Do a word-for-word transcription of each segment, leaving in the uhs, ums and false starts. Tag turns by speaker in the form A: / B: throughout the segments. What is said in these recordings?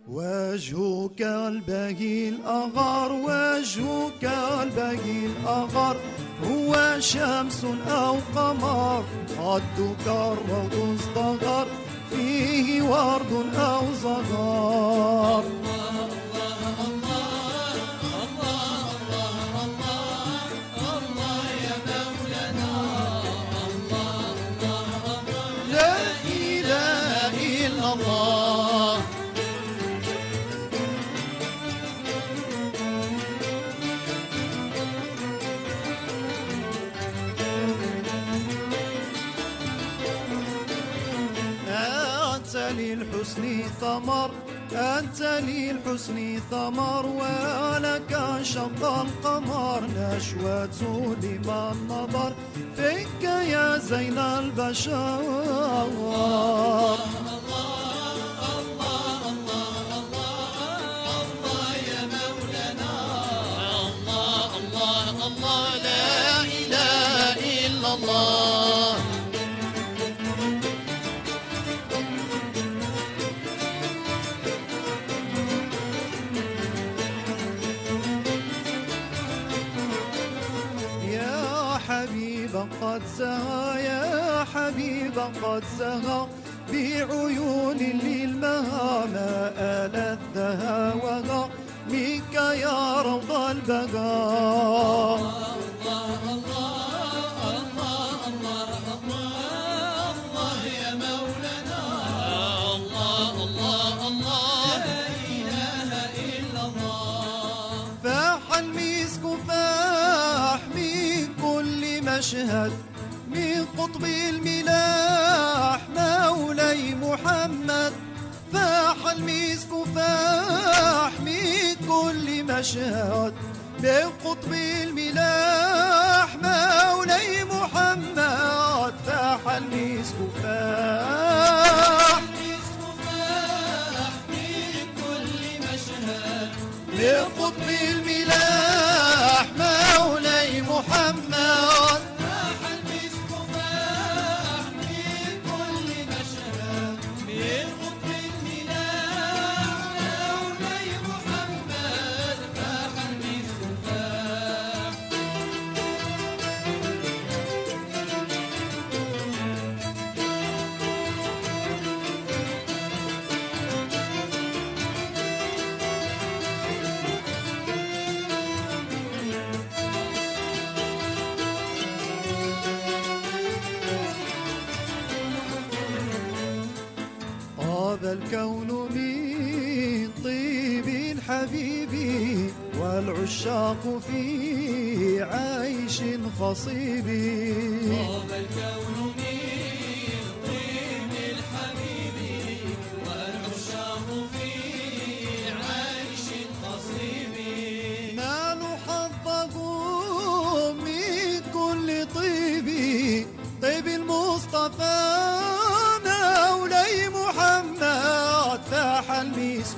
A: وجهك البهي الأغر وجهك البهي الأغر هو شمس أو قمر خدك الروض ازدهر فيه ورد أو زهر للحسن ثمر أنت للحسن ثمر ولك شط القمر نشوة لمن نظر فيك يا زين البشر قد سهى يا حبيب قد سهى بعيون للمها ما ألذها وها منك يا روض البقاء الله الله الله الله الله يا مولانا الله الله الله لا إله إلا الله فاح المسك فاح من كل مشهد من قطب الملاح مولاي محمد فاح المسك فاح من كل مشهد من قطب الملاح مولاي محمد فاح المسك فاح من كل مشهد من قطب الملاح مولاي محمد هذا الكون من طيب الحبيب والعشاق في عيش خصيب هذا الكون من طيب الحبيب والعشاق في عيش خصيب ما حظه من كل طيب طيب المصطفى فاح المسك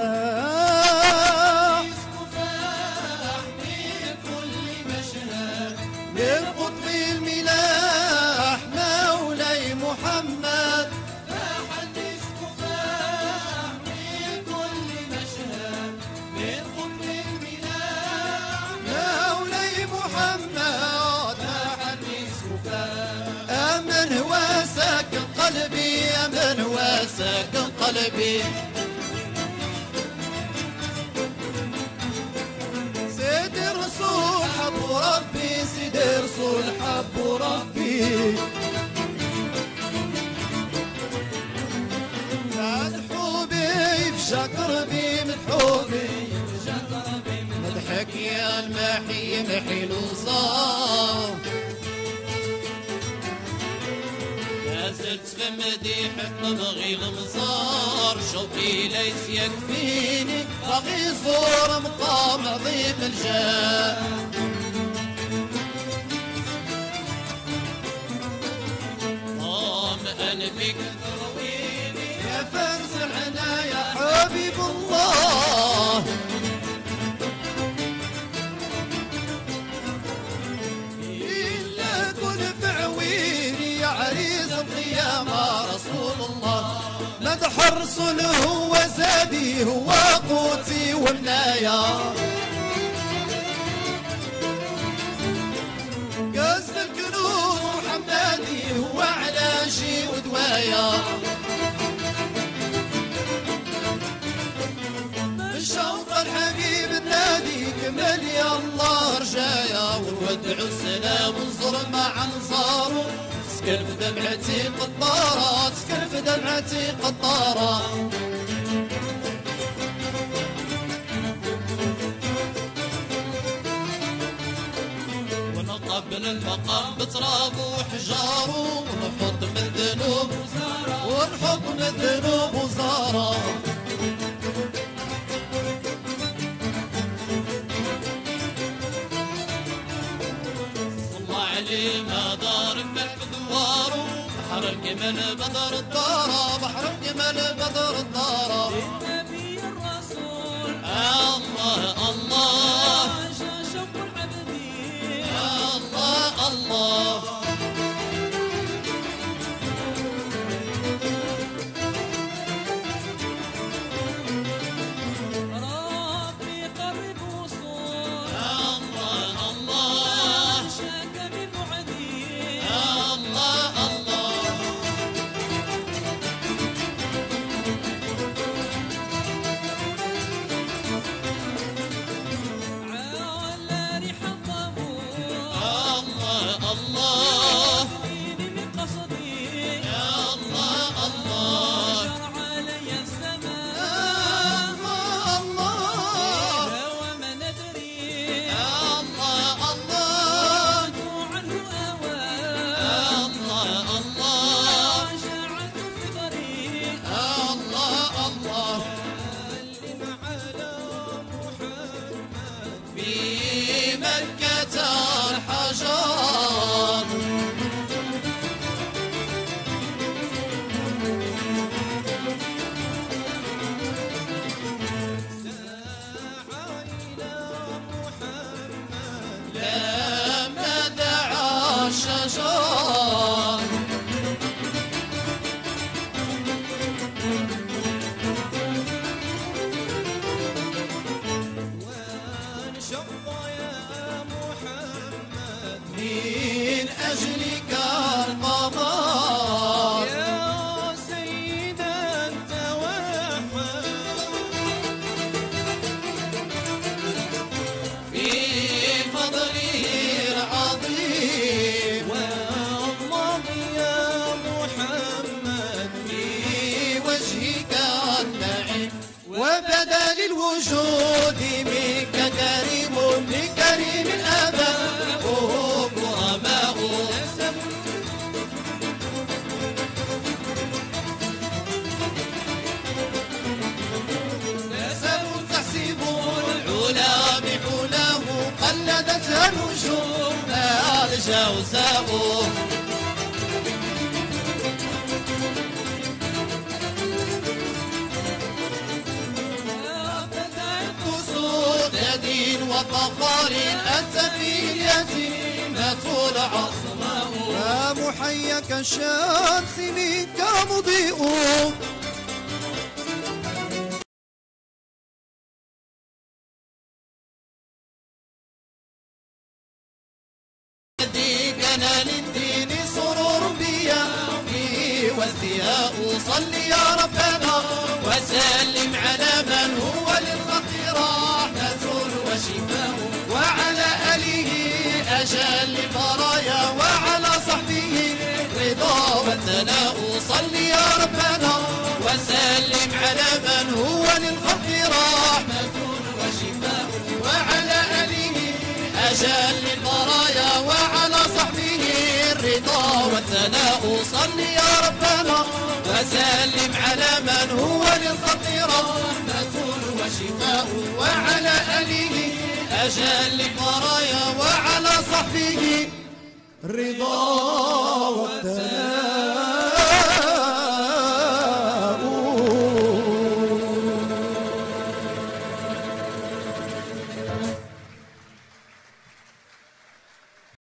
A: فاح من كل مشهد من قطب الملاح مولاي محمد فاح المسك فاح من كل مشهد من قطب الملاح مولاي محمد فاح المسك فاح أمن هو ساكن قلبي أمن هو ساكن قلبي سيد رسول حب ربي سيد رسول حب ربي مدحوبي بشك ربي مدحوبي مدحك يا المحي محي الوصال زلت في مديحك نبغي المزار شوقي ليس يكفيني بغي زور مقام عظيم الجاه قام أنفك ترويني يا فرس العنا يا حبيب الله إلا كن في عويني يا عريس القيامة رسول الله مدح الحرص هو زادي هو قوتي ومنايا قصد الكنوز محمدي هو علاجي ودوايا بالشوق الحبيب النادي كمل يا الله رجايا وودعوا السلام ونصر مع انصاره تسكن في دمعتي قطارة تسكن في دمعتي قطارة ونقبل المقام بترابه وحجاره ونحط من ذنوب وزارة ونحط من ذنوب وزارة الله عليه ما دار الملك دواره بحر الجمل بدر الدارة بحر الجمل بدر الدارة
B: النبي الرسول
A: الله الله
B: شوق العبدي
A: الله الله
B: ربي قرب وصول
A: الله الله
B: شاك من بعدي
A: الله الله
B: على ريح الطابور
A: الله الله
B: فيني من قصدي
A: يا الله الله
B: شر علي الزمان
A: الله
B: وما ندري
A: الله الله
B: عنه أوان
A: الله الله
B: شعلت في طريق
A: الله الله
B: سلم على محمد
A: في مكة الحجار لما دعا الشجار
B: وانشق يا محمد
A: من أجلك القمر
B: يا سيدا توحد
A: في فضله العظيم
B: والله يا محمد
A: في وجهك النعيم وبدا للوجود منك كريم لكريم الآباء كرماء نسب تحسب العلا بعلاه قلدتها النجوم الجوزاء قصود دين وفخار أنت في اليتيمة العظماء
B: يا محيا كالشمس منك مضيء
A: ديكنا للدين سرور بيامي وازدياء صل يا ربنا وسلم على من هو للخلق رحمة وشفاء وعلى آله أجل البرايا وعلى صحبه رضا والثناء صل يا ربنا وسلم على من هو للخلق رحمة وشفاء وعلى آله أجل البرايا وعلى صحبه الرضا والثناء صل يا ربنا وسلم على من هو للخلق رحمة وشفاء وعلى آله أجل البرايا وعلى صحبه رضا